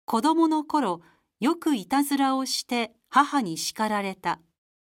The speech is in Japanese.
子供の頃、よくいたずらをして母に叱られた。